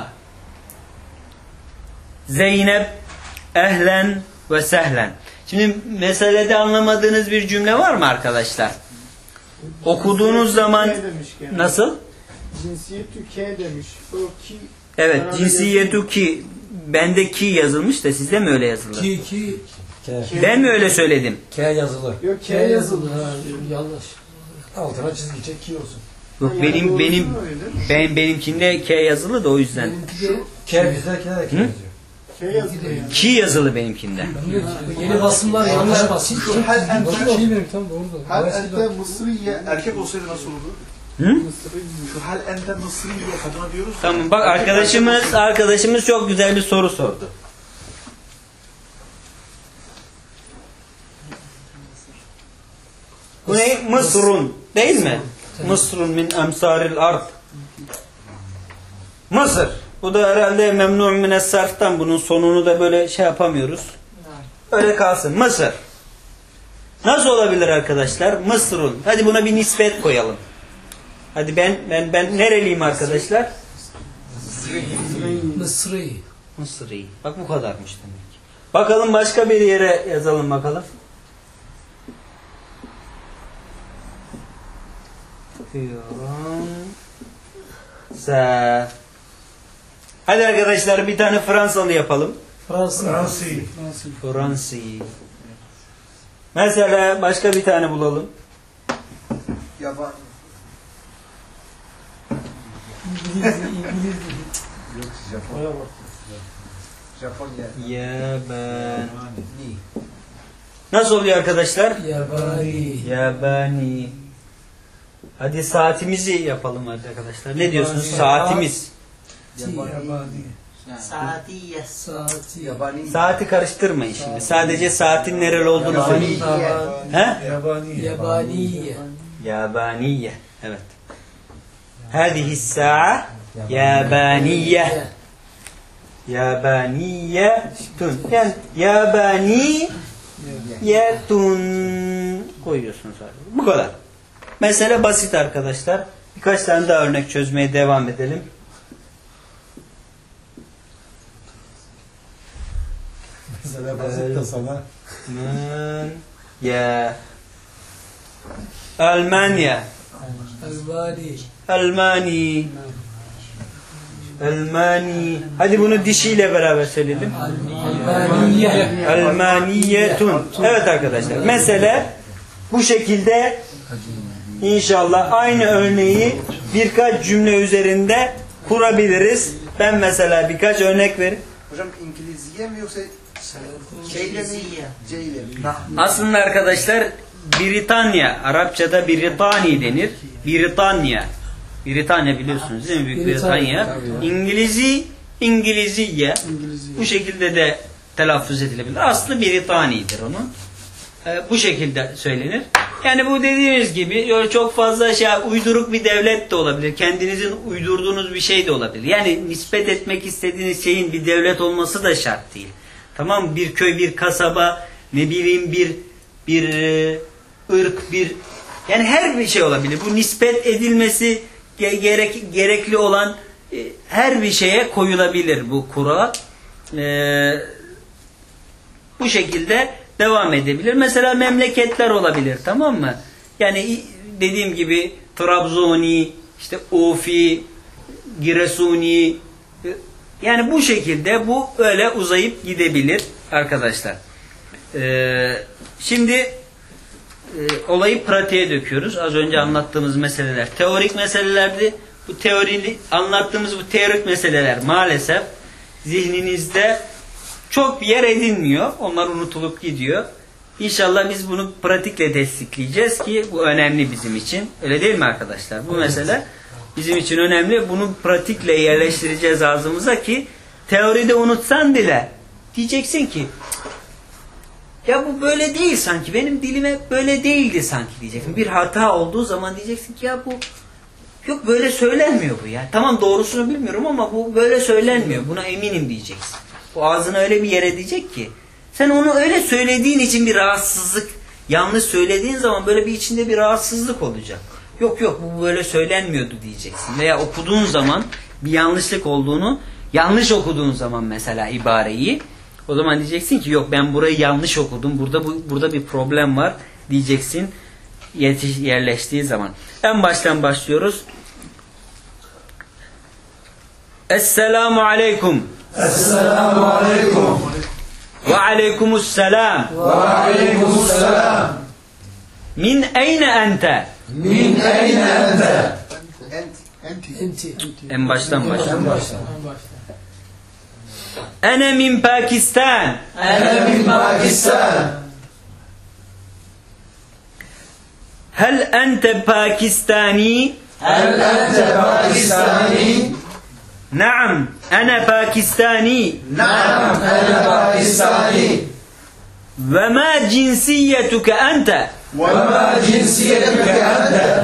Zeynep. Ehlen ve sehlen. Şimdi meselede anlamadığınız bir cümle var mı arkadaşlar? Okuduğunuz zaman nasıl? Cinsiyetü K demiş. O ki. Evet, cinsiyetu ki, bende ki yazılmış da sizde mi öyle yazılır? Ki. Ben mi öyle söyledim? K yazılı. Yok K yazılı. Yanlış. Altına çizgi çek ki olsun. Yok, benimkinde K yazılı da o yüzden. K bizde K de K yazıyor. K yazılı yani. Ki yazılı benimkinde. Yeni basımlar yanlış basım. Hal ente Tam doğru da. Hal ente Mısriye erkek olsaydı nasıl olurdu? Şu hal ente Mısriye kadına diyoruz. Tamam, bak arkadaşımız çok güzel bir soru sordu. Bu ne? Mısrun değil mi? Mısrun min emsaril ard. Mısır. Bu da herhalde memnun mines sarftan, bunun sonunu da böyle şey yapamıyoruz. Öyle kalsın. Mısır. Nasıl olabilir arkadaşlar? Mısrun. Hadi buna bir nispet koyalım. Hadi ben nereliyim arkadaşlar? Mısri. Mısri. Bak bu kadarmış demek. Bakalım başka bir yere yazalım bakalım. Fransa. Hadi arkadaşlar bir tane Fransalı yapalım. Fransi. Fransi. Mesela başka bir tane bulalım. Yabancı. Japonya. Yaban. Nasıl oluyor arkadaşlar? Yabani. Yabani. Hadi saatimizi yapalım hadi arkadaşlar. Ne diyorsunuz? Saatimiz. Saatiye. Saati. Yabani. Saati karıştırmayın şimdi. Sadece saatin nereli olduğunu söyleyin. He? Yabaniye. Yabaniye. Evet. Hadihi sa'a yabaniye. Yabaniyetun. Yani yabaniyetun koyuyorsunuz abi. Bu kadar. Mesele basit arkadaşlar. Birkaç tane daha örnek çözmeye devam edelim. Mesela basit de sana. Ya Almanya. Albani. Almani. Almani. Hadi bunu dişiyle beraber söyleyelim. Albaniye. Almaniyetun. Evet arkadaşlar. Mesele bu şekilde inşallah aynı örneği birkaç cümle üzerinde kurabiliriz. Ben mesela birkaç örnek vereyim. Hocam İngilizce mi yoksa şeyle mi? C ile mi? Aslında arkadaşlar Britanya, Arapçada Britani denir. Britanya. Britanya biliyorsunuz değil mi? Büyük Britanya. İngilizce. Bu şekilde de telaffuz edilebilir. Aslı Britani'dir onun. Bu şekilde söylenir. Yani bu dediğimiz gibi çok fazla uyduruk bir devlet de olabilir. Kendinizin uydurduğunuz bir şey de olabilir. Yani nispet etmek istediğiniz şeyin bir devlet olması da şart değil. Tamam mı? Bir köy, bir kasaba, ne bileyim bir ırk, yani her bir şey olabilir. Bu nispet edilmesi gerekli olan her bir şeye koyulabilir bu kural. Bu şekilde devam edebilir. Mesela memleketler olabilir, tamam mı? Yani dediğim gibi Trabzoni, işte Ufi, Giresuni, yani bu şekilde bu öyle uzayıp gidebilir arkadaşlar. Şimdi olayı pratiğe döküyoruz. Az önce anlattığımız meseleler teorik meselelerdi. Bu anlattığımız bu teorik meseleler maalesef zihninizde çok bir yer edinmiyor. Onlar unutulup gidiyor. İnşallah biz bunu pratikle destekleyeceğiz ki bu önemli bizim için. Öyle değil mi arkadaşlar? Bu mesele bizim için önemli. Bunu pratikle yerleştireceğiz ağzımıza ki teoride unutsan bile diyeceksin ki ya bu böyle değil sanki. Benim dilime böyle değildi sanki diyeceksin. Bir hata olduğu zaman diyeceksin ki ya bu yok böyle söylenmiyor bu ya. Tamam doğrusunu bilmiyorum ama bu böyle söylenmiyor. Buna eminim diyeceksin. O ağzına öyle bir yer edecek ki sen onu öyle söylediğin için bir rahatsızlık, yanlış söylediğin zaman böyle bir içinde bir rahatsızlık olacak. Yok bu böyle söylenmiyordu diyeceksin. Veya okuduğun zaman bir yanlışlık olduğunu, yanlış okuduğun zaman mesela ibareyi, o zaman diyeceksin ki yok ben burayı yanlış okudum. Burada bir problem var diyeceksin yerleştiği zaman. En baştan başlıyoruz. Esselamu aleyküm. Esselamu aleyküm. Ve aleykümüsselam. Ve aleykümüsselam. Min eyne ente? Min eyne ente? Enti. En baştan başlayalım. En başta. Ene min Pakistan. Ene min Pakistan. Hel ente Pakistani? Hel ente Pakistani? Naam, ana Pakistani. Naam, ene Pakistani. Ve ma cinsiyetuke ente? Ve ma cinsiyetuke ente?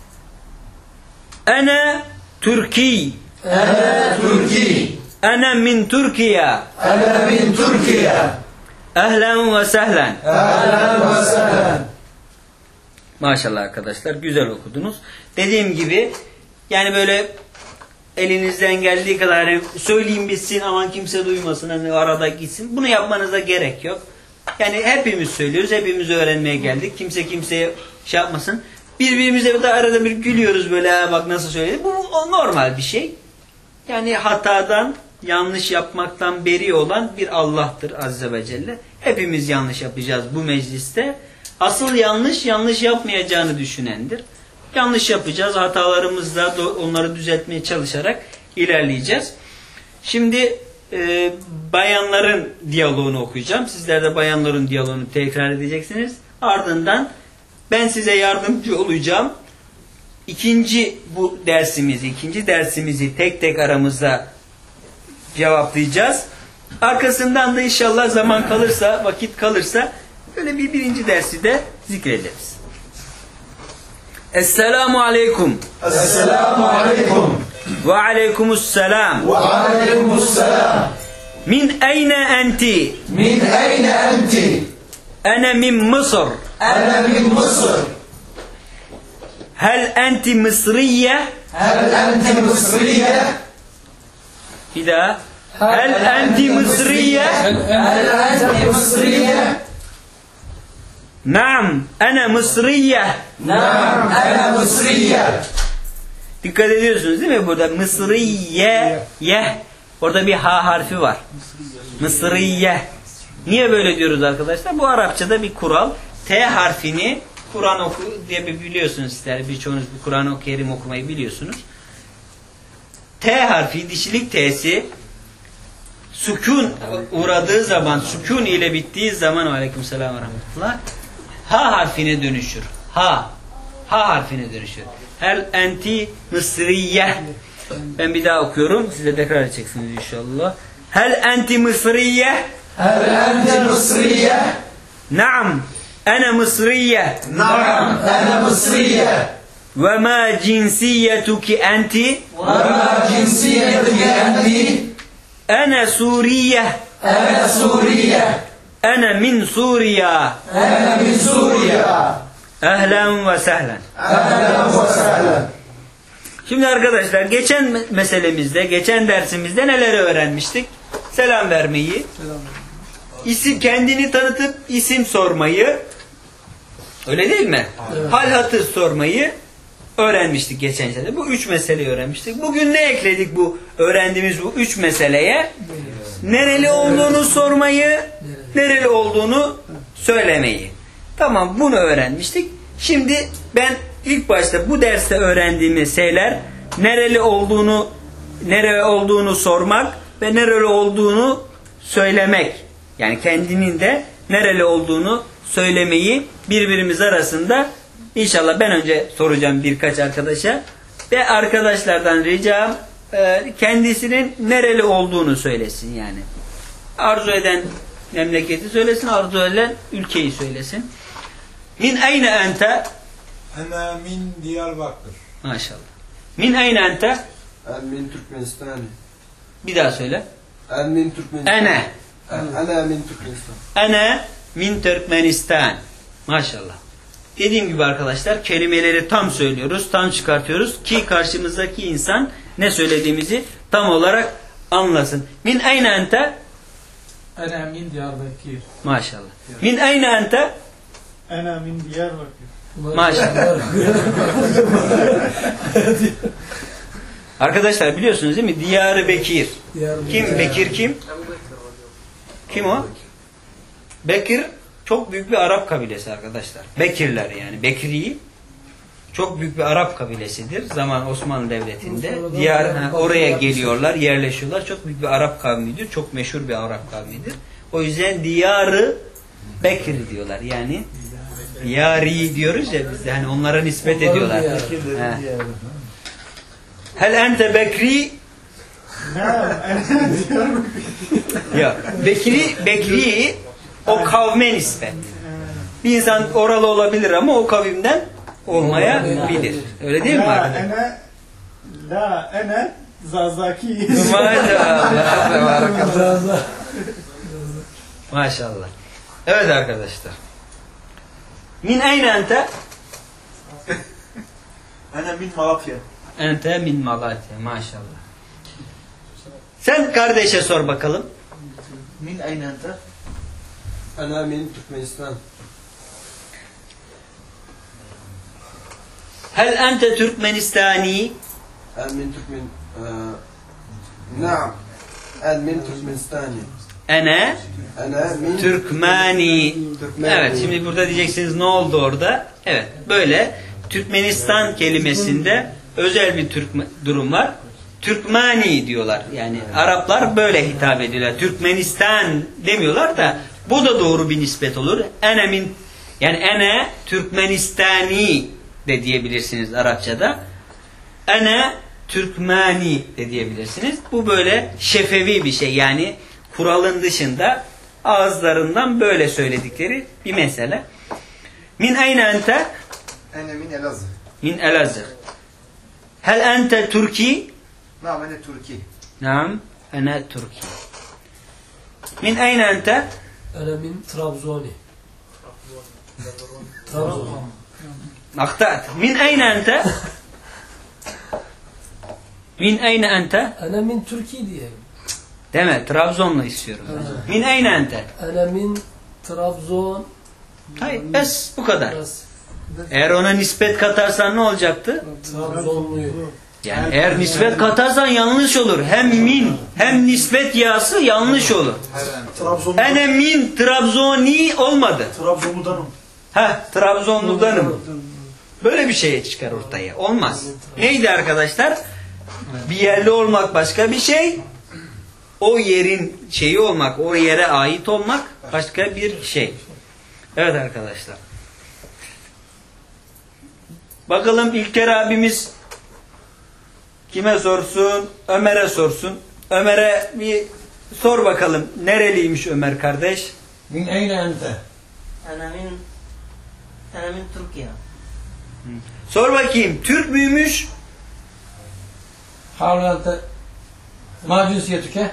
Ana Türki. Ene Türki. Ana min Türkiye. Ene min Türkiye. Ehlen ve sehlen. Ehlen ve sehlen. Maşallah arkadaşlar güzel okudunuz. Dediğim gibi yani böyle elinizden geldiği kadar hani söyleyeyim bitsin aman kimse duymasın hani arada gitsin. Bunu yapmanıza gerek yok. Yani hepimiz söylüyoruz. Hepimiz öğrenmeye geldik. Kimse kimseye şey yapmasın. Birbirimize de arada bir gülüyoruz böyle bak nasıl söyledi. Bu normal bir şey. Yani hatadan, yanlış yapmaktan beri olan bir Allah'tır Azze ve Celle. Hepimiz yanlış yapacağız bu mecliste. Asıl yanlış yapmayacağını düşünendir. Yanlış yapacağız. Hatalarımızla onları düzeltmeye çalışarak ilerleyeceğiz. Şimdi bayanların diyaloğunu okuyacağım. Sizler de bayanların diyaloğunu tekrar edeceksiniz. Ardından ben size yardımcı olacağım. İkinci dersimizi tek tek aramızda cevaplayacağız. Arkasından da inşallah zaman kalırsa, vakit kalırsa böyle birinci dersi de zikrederiz. Esselamu aleyküm. Esselamu aleyküm. Ve aleykümüsselam. Ve aleykümüsselam. Min eyne enti? Min eyne enti? Ene min Mısır. Ene min Mısır. Hel enti Mısriye? Hel enti Mısriye? Bir daha. Hel enti Mısriye? Hel enti Mısriye? Naam, ene Mısriye. Naam, ene Mısriye. Dikkat ediyorsunuz değil mi? Burada Mısriye, yeh. Orada bir ha harfi var. Mısriye. Niye böyle diyoruz arkadaşlar? Bu Arapçada bir kural. T harfini Kur'an oku diye biliyorsunuz sizler. Birçoğunuz bir Kur'an-ı Kerim okumayı biliyorsunuz. T harfi, dişilik T'si sükun uğradığı zaman, sükun ile bittiği zaman aleykümselam ve rahmetullah, ha harfine dönüşür. Ha harfine dönüşür. Hel enti Mısriye. Ben bir daha okuyorum. Siz de tekrar edeceksiniz inşallah. Hel enti Mısriye? Hel enti Mısriye? Naam, ene Mısriye. Naam, ene Mısriye. Ve ma cinsiyetuki enti? Ve ma cinsiyetuki enti? Ene Suriye. Ene Suriye. Ene min Suriye. Ene min Suriye. Ehlen ve sehlen. Ehlen ve sehlen. Şimdi arkadaşlar geçen meselemizde, geçen dersimizde neleri öğrenmiştik? Selam vermeyi, isim, kendini tanıtıp isim sormayı, öyle değil mi? Evet. Hal hatır sormayı öğrenmiştik geçen sene. Bu 3 meseleyi öğrenmiştik. Bugün ne ekledik bu öğrendiğimiz bu 3 meseleye? Nereli olduğunu sormayı, nereli olduğunu söylemeyi. Tamam, bunu öğrenmiştik. Şimdi ben ilk başta bu derste öğrendiğimiz şeyler nereli olduğunu sormak ve nereli olduğunu söylemek. Yani kendinin de nereli olduğunu söylemeyi birbirimiz arasında inşallah ben önce soracağım birkaç arkadaşa ve arkadaşlardan ricam kendisinin nereli olduğunu söylesin yani. Arzu eden memleketi söylesin, arzu eden ülkeyi söylesin. Min eyne ente? Ene min Diyarbakır. Maşallah. Min eyne ente? En min Türkmenistan. Bir daha söyle. En min Türkmenistan. Ene. Ene min Türkmenistan. Ene min Türkmenistan. Maşallah. Dediğim gibi arkadaşlar kelimeleri tam söylüyoruz, tam çıkartıyoruz ki karşımızdaki insan ne söylediğimizi tam olarak anlasın. Min eyne ente? Ene min Diyarbakır. Maşallah. Min eyne ente? Ene min Diyarbakır. Maşallah. Arkadaşlar biliyorsunuz değil mi? Diyar-ı Bekir. Kim? Bekir kim? Kim o? Bekir çok büyük bir Arap kabilesi arkadaşlar. Bekirler yani. Bekri çok büyük bir Arap kabilesidir. Zaman Osmanlı Devleti'nde. Oraya geliyorlar, yerleşiyorlar. Çok büyük bir Arap kavmidir. Çok meşhur bir Arap kavmidir. O yüzden Diyar-ı Bekir diyorlar. Yani Diyari diyoruz ya biz de hani onlara nispet ediyorlar. Hel ente Bekri? Yok. Bekri o kavme nispet. Bir insan oralı olabilir ama o kavimden olmayabilir. Öyle değil mi arkadaşlar? Ene Zazaki. Maşallah. Maşallah. Evet arkadaşlar. Min eyne ente? Ene min Malatya. Ente min Malatya. Maşallah. Sen kardeşe sor bakalım. Min eyne ente? Ene min Türkmenistan. Hel ente Türkmenistani? En min Türkmen... Naam. En min Türkmenistani. Ene Min Türkmani. Evet, şimdi burada diyeceksiniz ne oldu orada? Evet, böyle Türkmenistan kelimesinde özel bir durum var. Türkmani diyorlar. Yani Araplar böyle hitap ediyorlar. Türkmenistan demiyorlar da bu da doğru bir nispet olur. Yani ene Türkmenistani de diyebilirsiniz Arapçada. Ene Türkmani de diyebilirsiniz. Bu böyle şefevi bir şey. Yani kuralın dışında ağızlarından böyle söyledikleri bir mesele. Min ayne ente? Ene min Elazığ. Min Elazığ. Hel ente Türki? Naam ene Türki. Naam ene Türki. Min ayne ente? Ana min Trabzoni. Trabzon. Aktat. Min ayne ente? Min ayne ente? Ana min Türkiye diyelim. Deme, Trabzon'la istiyorum. Min ayne ente? Ana min Trabzon. Hayır, bes bu kadar. Biraz Eğer ona nispet katarsan ne olacaktı? Trabzonluyum. Yani eğer nispet katarsan yanlış olur. Hem min hem nispet yası yanlış olur. Ene min Trabzoni olmadı. Trabzonludanım. Trabzonludanım. Böyle bir şey çıkar ortaya. Olmaz. Neydi arkadaşlar? Bir yerli olmak başka bir şey. O yerin şeyi olmak, o yere ait olmak başka bir şey. Evet arkadaşlar. Bakalım İlker abimiz kime sorsun? Ömer'e sorsun. Ömer'e bir sor bakalım. Nereliymiş Ömer kardeş? Min eyne ente? Ana min Türkiye. Sor bakayım. Türk müymüş? Havlu ente? Ma cinsiyetüke?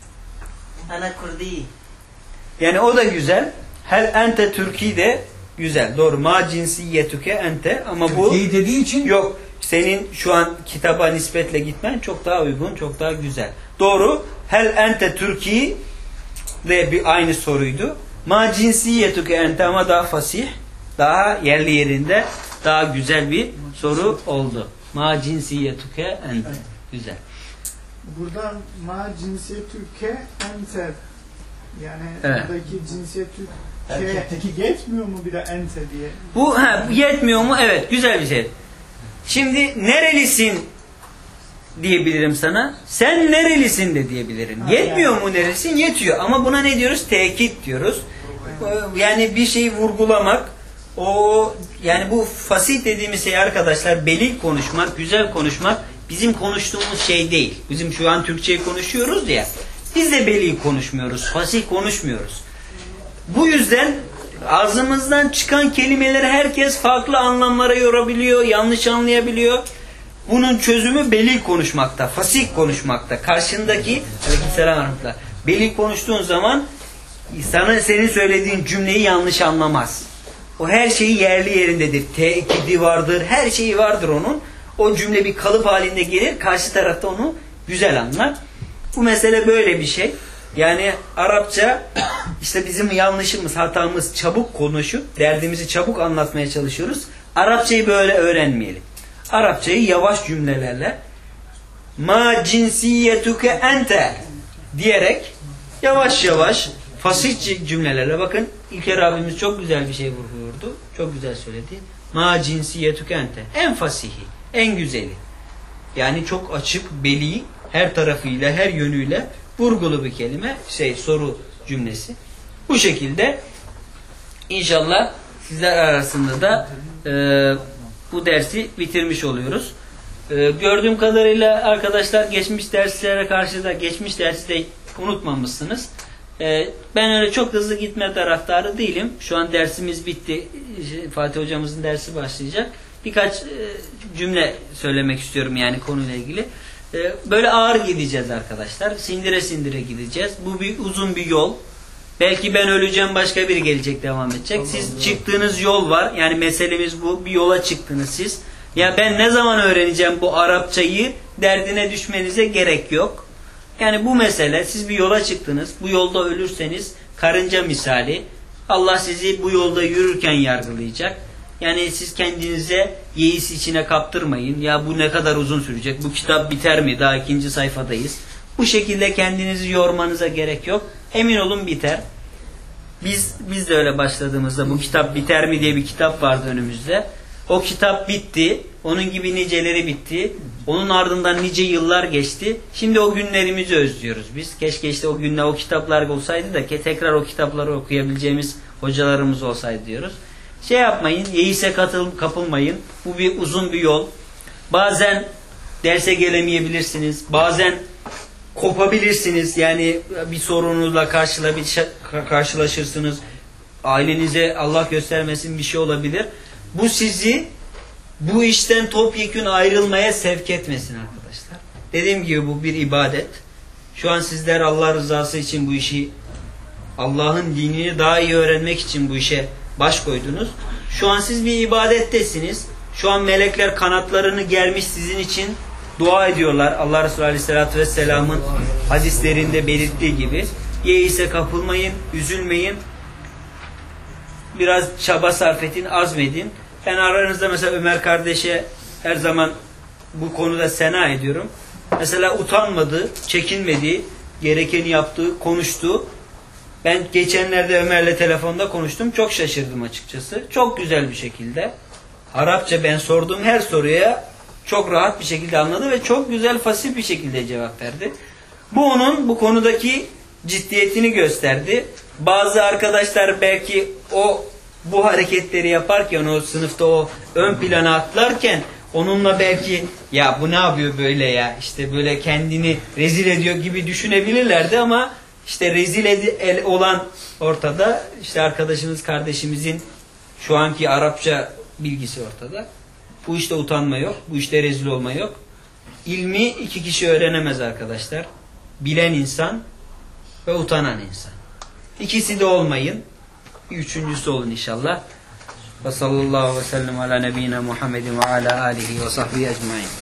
Ana Kurdi. Yani o da güzel. Hel ente Türki de güzel. Doğru. Ma cinsiyetüke ente. Ama bu Türkiye'yi dediği için yok. Senin şu an kitaba nispetle gitmen çok daha uygun, çok daha güzel. Doğru. Hel ente Türki de bir aynı soruydu. Ma cinsiyetüke ente ama daha fasih, daha yerli yerinde, daha güzel bir soru oldu. Ma cinsiyetüke ente. Güzel. Burada ma cinsiyetüke ente. Yani Evet. buradaki cinsiyetüke Erkekteki yetmiyor mu bir de ente diye? Bu yetmiyor mu? Evet. Güzel bir şey. Şimdi nerelisin diyebilirim sana. Sen nerelisin de diyebilirim. Yetmiyor mu nerelisin? Yetiyor. Ama buna ne diyoruz? Tekit diyoruz. Yani bir şeyi vurgulamak. Yani bu fasih dediğimiz şey arkadaşlar, beli konuşmak, güzel konuşmak bizim konuştuğumuz şey değil. Bizim şu an Türkçeyi konuşuyoruz ya. Biz de beli konuşmuyoruz. Fasih konuşmuyoruz. Bu yüzden ağzımızdan çıkan kelimeleri herkes farklı anlamlara yorabiliyor, yanlış anlayabiliyor. Bunun çözümü beli konuşmakta, fasih konuşmakta. Karşındaki, aleykümselam rahmetullah, beli konuştuğun zaman senin söylediğin cümleyi yanlış anlamaz. O her şeyi yerli yerindedir. Tekidi vardır, her şeyi vardır onun. O cümle bir kalıp halinde gelir, karşı tarafta onu güzel anlar. Bu mesele böyle bir şey. Yani Arapça işte bizim yanlışımız, hatamız, çabuk konuşup derdimizi çabuk anlatmaya çalışıyoruz. Arapçayı böyle öğrenmeyelim. Arapçayı yavaş cümlelerle ma cinsiyetuke ente diyerek yavaş yavaş fasih cümlelerle, bakın İlker abimiz çok güzel bir şey vurguluyordu. Çok güzel söyledi. Ma cinsiyetuke ente. En fasihi, en güzeli. Yani çok açık, beli, her tarafıyla, her yönüyle vurgulu bir kelime, soru cümlesi. Bu şekilde inşallah sizler arasında da bu dersi bitirmiş oluyoruz. Gördüğüm kadarıyla arkadaşlar geçmiş derslere karşı da geçmiş dersi de unutmamışsınız. Ben öyle çok hızlı gitme taraftarı değilim. Şu an dersimiz bitti. Fatih hocamızın dersi başlayacak. Birkaç cümle söylemek istiyorum yani konuyla ilgili. Böyle ağır gideceğiz arkadaşlar. Sindire sindire gideceğiz. Bu bir uzun bir yol. Belki ben öleceğim, başka biri gelecek, devam edecek. Siz çıktığınız yol var. Yani meselemiz bu. Bir yola çıktınız siz. Ya ben ne zaman öğreneceğim bu Arapçayı derdine düşmenize gerek yok. Yani bu mesele, siz bir yola çıktınız. Bu yolda ölürseniz karınca misali Allah sizi bu yolda yürürken yargılayacak. Yani siz kendinize yeis içine kaptırmayın. Ya bu ne kadar uzun sürecek? Bu kitap biter mi? Daha 2. sayfadayız. Bu şekilde kendinizi yormanıza gerek yok. Emin olun biter. Biz de öyle başladığımızda bu kitap biter mi diye bir kitap vardı önümüzde. O kitap bitti. Onun gibi niceleri bitti. Onun ardından nice yıllar geçti. Şimdi o günlerimizi özlüyoruz biz. Keşke işte o günler o kitaplar olsaydı da tekrar o kitapları okuyabileceğimiz hocalarımız olsaydı diyoruz. Şey yapmayın, yeise kapılmayın. Bu bir uzun bir yol. Bazen derse gelemeyebilirsiniz. Bazen kopabilirsiniz. Yani bir sorunuzla karşılaşırsınız. Ailenize Allah göstermesin bir şey olabilir. Bu sizi bu işten topyekün ayrılmaya sevk etmesin arkadaşlar. Dediğim gibi bu bir ibadet. Şu an sizler Allah rızası için bu işi, Allah'ın dinini daha iyi öğrenmek için bu işe baş koydunuz. Şu an siz bir ibadettesiniz. Şu an melekler kanatlarını germiş sizin için dua ediyorlar. Allah Resulü Aleyhisselatü Vesselam'ın hadislerinde belirttiği gibi. Yeise kapılmayın, üzülmeyin. Biraz çaba sarf edin, azmedin. Ben aranızda mesela Ömer kardeşe her zaman bu konuda sena ediyorum. Mesela utanmadı, çekinmedi, gerekeni yaptı, konuştu. Ben geçenlerde Ömer'le telefonda konuştum. Çok şaşırdım açıkçası. Çok güzel bir şekilde. Arapça ben sorduğum her soruya çok rahat bir şekilde anladı ve çok güzel, fasih bir şekilde cevap verdi. Bu onun bu konudaki ciddiyetini gösterdi. Bazı arkadaşlar belki bu hareketleri yaparken, o sınıfta o ön plana atlarken onunla belki ya bu ne yapıyor böyle ya, işte böyle kendini rezil ediyor gibi düşünebilirlerdi ama işte rezil olan ortada. İşte arkadaşımız, kardeşimizin şu anki Arapça bilgisi ortada. Bu işte utanma yok, bu işte rezil olma yok. İlmi iki kişi öğrenemez arkadaşlar. Bilen insan ve utanan insan. İkisi de olmayın. Üçüncüsü olun inşallah. Ve sallallahu ve sellem ala nebiyyina Muhammedin ve ala alihi ve sahbihi ecmaîn.